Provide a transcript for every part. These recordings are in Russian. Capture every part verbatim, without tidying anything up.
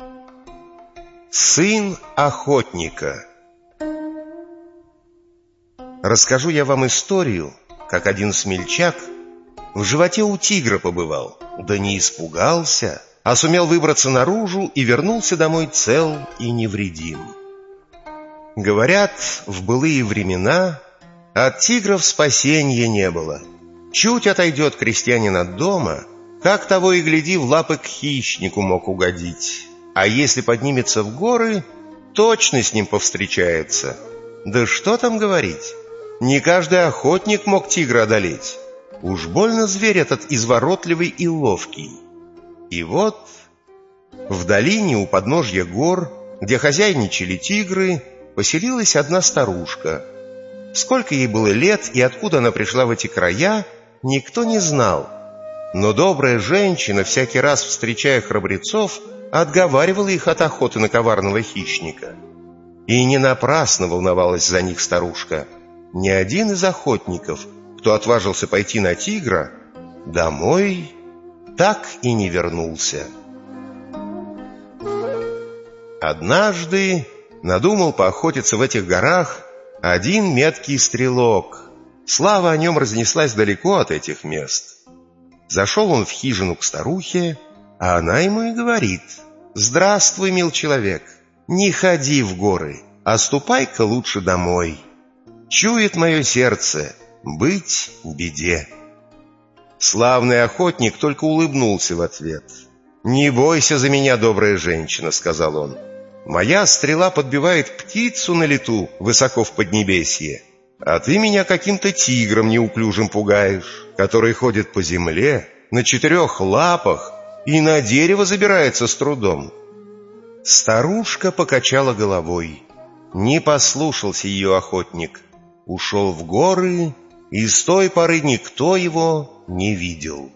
Сын охотника. Расскажу я вам историю, как один смельчак в животе у тигра побывал, да не испугался, а сумел выбраться наружу и вернулся домой цел и невредим. Говорят, в былые времена от тигров спасения не было. Чуть отойдет крестьянин от дома, как того и гляди, в лапы к хищнику мог угодить. А если поднимется в горы, точно с ним повстречается. Да что там говорить, не каждый охотник мог тигра одолеть. Уж больно зверь этот изворотливый и ловкий. И вот в долине у подножья гор, где хозяйничали тигры, поселилась одна старушка. Сколько ей было лет и откуда она пришла в эти края, никто не знал. Но добрая женщина, всякий раз встречая храбрецов, отговаривала их от охоты на коварного хищника. И не напрасно волновалась за них старушка. Ни один из охотников, кто отважился пойти на тигра, домой так и не вернулся. Однажды надумал поохотиться в этих горах один меткий стрелок. Слава о нем разнеслась далеко от этих мест. Зашел он в хижину к старухе, а она ему и говорит: «Здравствуй, мил человек, не ходи в горы, а ступай-ка лучше домой. Чует мое сердце, быть в беде». Славный охотник только улыбнулся в ответ. «Не бойся за меня, добрая женщина», — сказал он. «Моя стрела подбивает птицу на лету высоко в поднебесье, а ты меня каким-то тигром неуклюжим пугаешь, который ходит по земле на четырех лапах и на дерево забирается с трудом». Старушка покачала головой. Не послушался ее охотник, ушел в горы, и с той поры никто его не видел.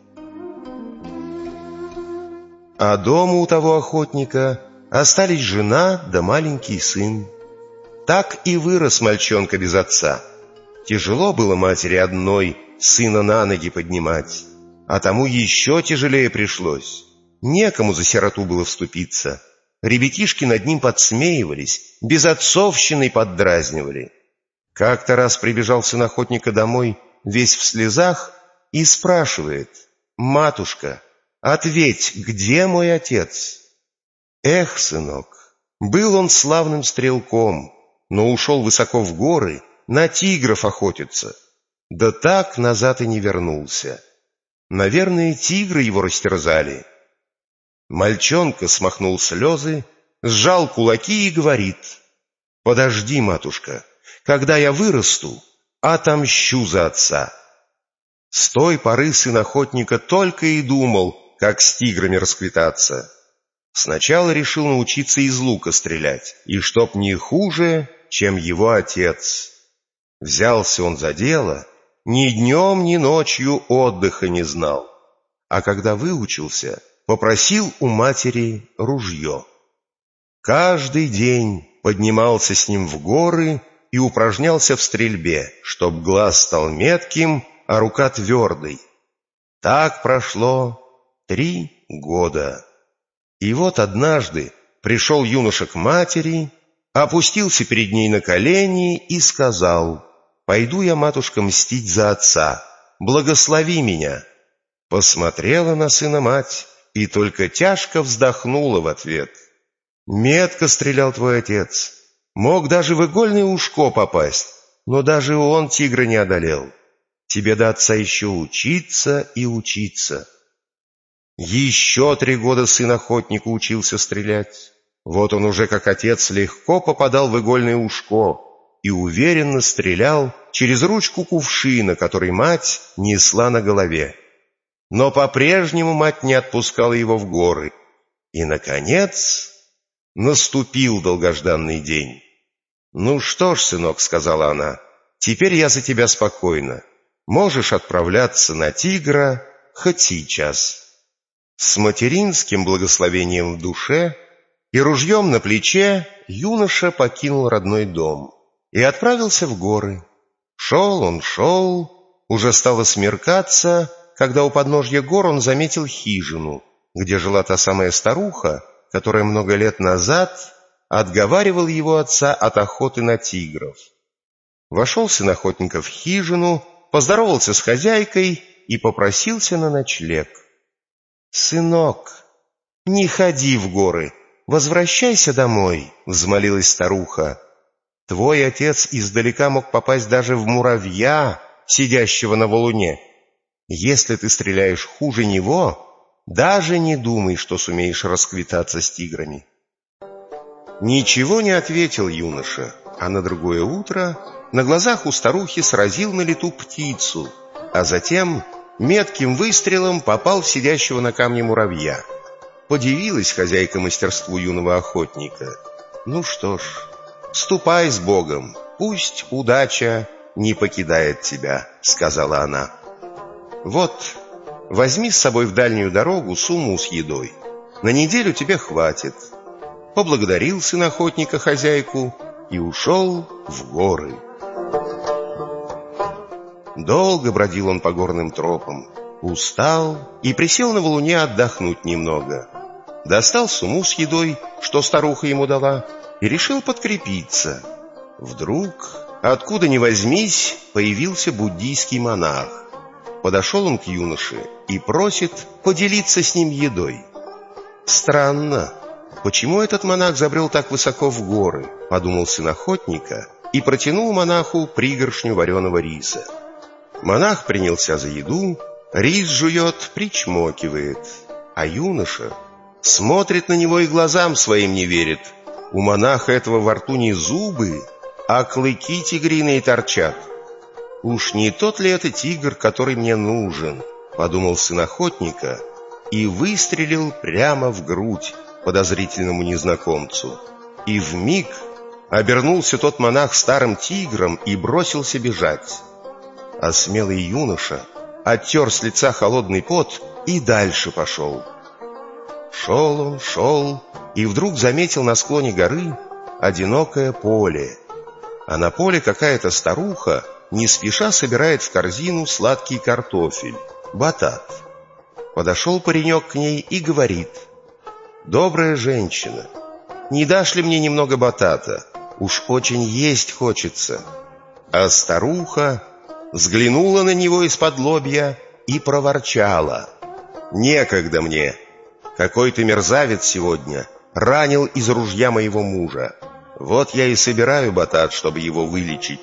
А дома у того охотника остались жена да маленький сын. Так и вырос мальчонка без отца. Тяжело было матери одной сына на ноги поднимать, а тому еще тяжелее пришлось. Некому за сироту было вступиться. Ребятишки над ним подсмеивались, безотцовщиной поддразнивали. Как-то раз прибежал сын охотника домой, весь в слезах, и спрашивает: «Матушка, ответь, где мой отец?» Эх, сынок, был он славным стрелком, но ушел высоко в горы на тигров охотиться. Да так назад и не вернулся. Наверное, тигры его растерзали. Мальчонка смахнул слезы, сжал кулаки и говорит: «Подожди, матушка, когда я вырасту, отомщу за отца». С той поры сын охотника только и думал, как с тиграми расквитаться. Сначала решил научиться из лука стрелять, и чтоб не хуже, чем его отец. Взялся он за дело, ни днем, ни ночью отдыха не знал. А когда выучился, попросил у матери ружье. Каждый день поднимался с ним в горы и упражнялся в стрельбе, чтоб глаз стал метким, а рука твердой. Так прошло три года. И вот однажды пришел юноша к матери, опустился перед ней на колени и сказал: «Пойду я, матушка, мстить за отца, благослови меня». Посмотрела на сына мать и только тяжко вздохнула в ответ. «Метко стрелял твой отец, мог даже в игольное ушко попасть, но даже он тигра не одолел. Тебе до отца еще учиться и учиться». Еще три года сын охотника учился стрелять. Вот он уже, как отец, легко попадал в игольное ушко и уверенно стрелял через ручку кувшина, который мать несла на голове. Но по-прежнему мать не отпускала его в горы. И, наконец, наступил долгожданный день. «Ну что ж, сынок, — сказала она, — теперь я за тебя спокойна. Можешь отправляться на тигра хоть сейчас». С материнским благословением в душе и ружьем на плече юноша покинул родной дом и отправился в горы. Шел он, шел, уже стало смеркаться, когда у подножья гор он заметил хижину, где жила та самая старуха, которое много лет назад отговаривал его отца от охоты на тигров. Вошел сын охотника в хижину, поздоровался с хозяйкой и попросился на ночлег. «Сынок, не ходи в горы, возвращайся домой», — взмолилась старуха. «Твой отец издалека мог попасть даже в муравья, сидящего на валуне. Если ты стреляешь хуже него, даже не думай, что сумеешь расквитаться с тиграми». Ничего не ответил юноша, а на другое утро на глазах у старухи сразил на лету птицу, а затем метким выстрелом попал в сидящего на камне муравья. Подивилась хозяйка мастерству юного охотника. «Ну что ж, ступай с Богом, пусть удача не покидает тебя», — сказала она. «Вот, возьми с собой в дальнюю дорогу сумму с едой. На неделю тебе хватит». Поблагодарил сын охотника хозяйку и ушел в горы. Долго бродил он по горным тропам, устал и присел на валуне отдохнуть немного. Достал сумму с едой, что старуха ему дала, и решил подкрепиться. Вдруг, откуда ни возьмись, появился буддийский монах. Подошел он к юноше и просит поделиться с ним едой. «Странно, почему этот монах забрел так высоко в горы?» — подумал сын охотника и протянул монаху пригоршню вареного риса. Монах принялся за еду, рис жует, причмокивает, а юноша смотрит на него и глазам своим не верит. У монаха этого во рту не зубы, а клыки тигриные торчат. «Уж не тот ли это тигр, который мне нужен?» — подумал сын охотника и выстрелил прямо в грудь подозрительному незнакомцу. И вмиг обернулся тот монах старым тигром и бросился бежать. А смелый юноша оттер с лица холодный пот и дальше пошел. Шел он, шел, и вдруг заметил на склоне горы одинокое поле. А на поле какая-то старуха не спеша собирает в корзину сладкий картофель, батат. Подошел паренек к ней и говорит: «Добрая женщина, не дашь ли мне немного батата? Уж очень есть хочется». А старуха взглянула на него из-под лобья и проворчала: «Некогда мне. Какой-то мерзавец сегодня ранил из ружья моего мужа. Вот я и собираю батат, чтобы его вылечить».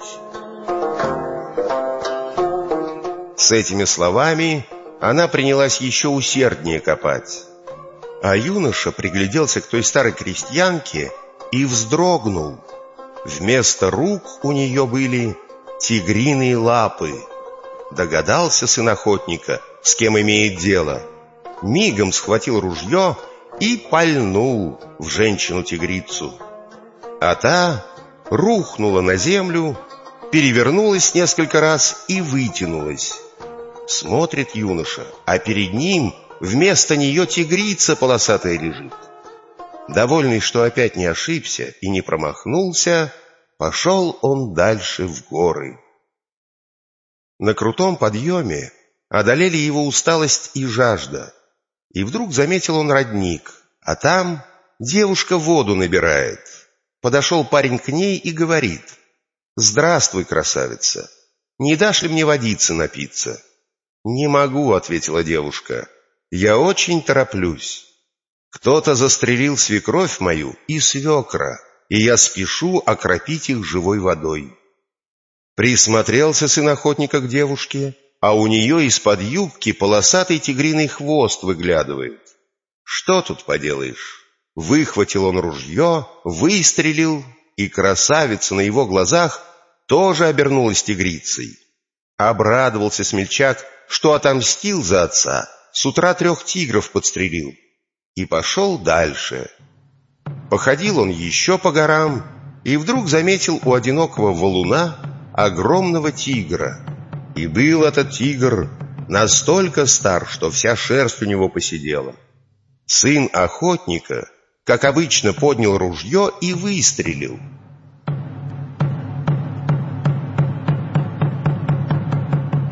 С этими словами она принялась еще усерднее копать. А юноша пригляделся к той старой крестьянке и вздрогнул. Вместо рук у нее были тигриные лапы. Догадался сын охотника, с кем имеет дело. Мигом схватил ружье и пальнул в женщину-тигрицу. А та рухнула на землю, перевернулась несколько раз и вытянулась. Смотрит юноша, а перед ним вместо нее тигрица полосатая лежит. Довольный, что опять не ошибся и не промахнулся, пошел он дальше в горы. На крутом подъеме одолели его усталость и жажда, и вдруг заметил он родник, а там девушка воду набирает. Подошел парень к ней и говорит: «Здравствуй, красавица, не дашь ли мне водицы напиться?» «Не могу», — ответила девушка, — «я очень тороплюсь. Кто-то застрелил свекровь мою и свекра, и я спешу окропить их живой водой». Присмотрелся сын охотника к девушке, а у нее из-под юбки полосатый тигриный хвост выглядывает. Что тут поделаешь? Выхватил он ружье, выстрелил, и красавица на его глазах тоже обернулась тигрицей. Обрадовался смельчак, что отомстил за отца, с утра трех тигров подстрелил, и пошел дальше. Походил он еще по горам и вдруг заметил у одинокого валуна огромного тигра. И был этот тигр настолько стар, что вся шерсть у него поседела. Сын охотника, как обычно, поднял ружье и выстрелил.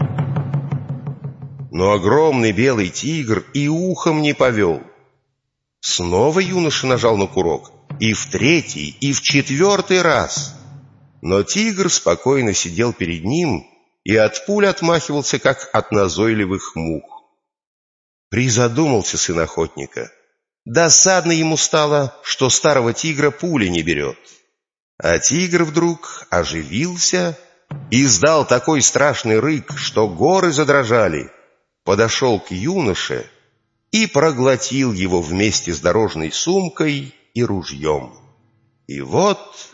Но огромный белый тигр и ухом не повел. Снова юноша нажал на курок, и в третий, и в четвертый раз. Но тигр спокойно сидел перед ним и от пуль отмахивался, как от назойливых мух. Призадумался сын охотника. Досадно ему стало, что старого тигра пули не берет. А тигр вдруг оживился и издал такой страшный рык, что горы задрожали. Подошел к юноше и проглотил его вместе с дорожной сумкой и ружьем. И вот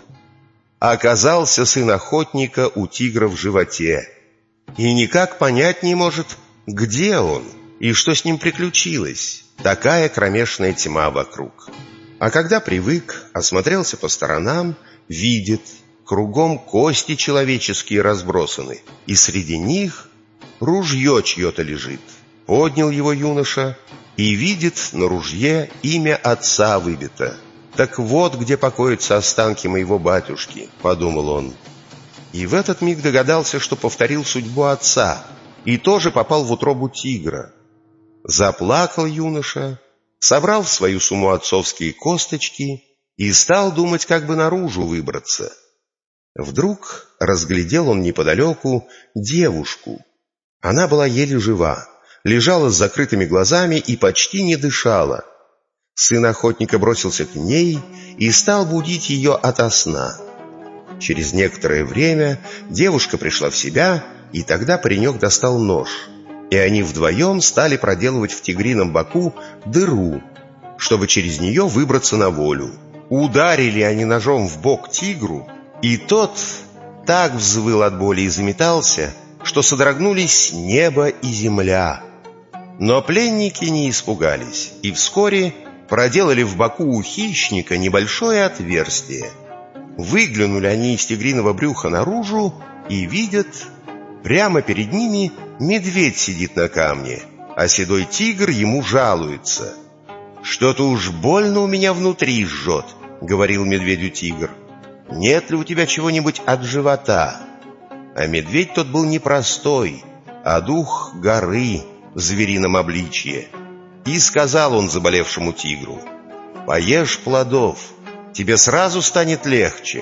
оказался сын охотника у тигра в животе, и никак понять не может, где он и что с ним приключилось. Такая кромешная тьма вокруг. А когда привык, осмотрелся по сторонам, видит, кругом кости человеческие разбросаны, и среди них ружье чье-то лежит. Поднял его юноша и видит, на ружье имя отца выбито. «Так вот, где покоятся останки моего батюшки», — подумал он. И в этот миг догадался, что повторил судьбу отца, и тоже попал в утробу тигра. Заплакал юноша, собрал в свою сумму отцовские косточки и стал думать, как бы наружу выбраться. Вдруг разглядел он неподалеку девушку. Она была еле жива, лежала с закрытыми глазами и почти не дышала. Сын охотника бросился к ней и стал будить ее ото сна. Через некоторое время девушка пришла в себя, и тогда паренек достал нож, и они вдвоем стали проделывать в тигрином боку дыру, чтобы через нее выбраться на волю. Ударили они ножом в бок тигру, и тот так взвыл от боли и заметался, что содрогнулись небо и земля. Но пленники не испугались, и вскоре проделали в боку у хищника небольшое отверстие. Выглянули они из тигриного брюха наружу и видят, прямо перед ними медведь сидит на камне, а седой тигр ему жалуется. «Что-то уж больно у меня внутри жжет», — говорил медведю тигр. «Нет ли у тебя чего-нибудь от живота?» А медведь тот был не простой, а дух горы в зверином обличье. И сказал он заболевшему тигру: «Поешь плодов, тебе сразу станет легче».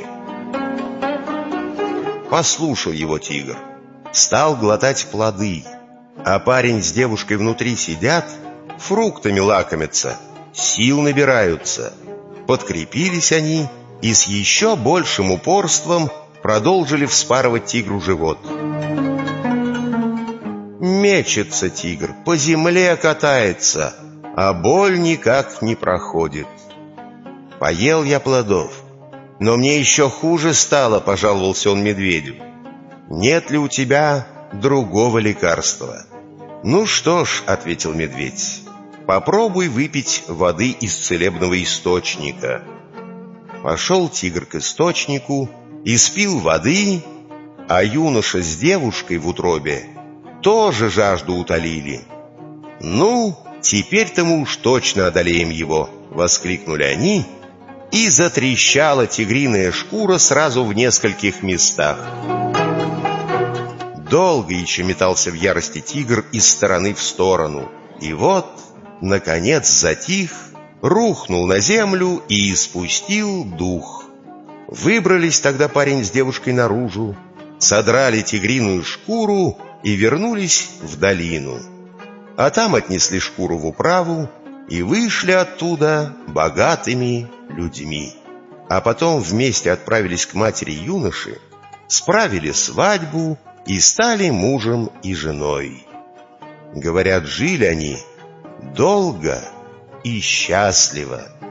Послушал его тигр, стал глотать плоды, а парень с девушкой внутри сидят, фруктами лакомятся, сил набираются. Подкрепились они и с еще большим упорством продолжили вспарывать тигру живот. Мечется тигр, по земле катается, а боль никак не проходит. «Поел я плодов, но мне еще хуже стало», — пожаловался он медведю. «Нет ли у тебя другого лекарства?» «Ну что ж», — ответил медведь, — «попробуй выпить воды из целебного источника». Пошел тигр к источнику и спил воды, а юноша с девушкой в утробе тоже жажду утолили. «Ну, теперь-то мы уж точно одолеем его», — воскликнули они, и затрещала тигриная шкура сразу в нескольких местах. Долго еще метался в ярости тигр из стороны в сторону, и вот, наконец, затих, рухнул на землю и испустил дух. Выбрались тогда парень с девушкой наружу, содрали тигриную шкуру и вернулись в долину. А там отнесли шкуру в управу и вышли оттуда богатыми людьми. А потом вместе отправились к матери юноши, справили свадьбу и стали мужем и женой. Говорят, жили они долго и счастливо.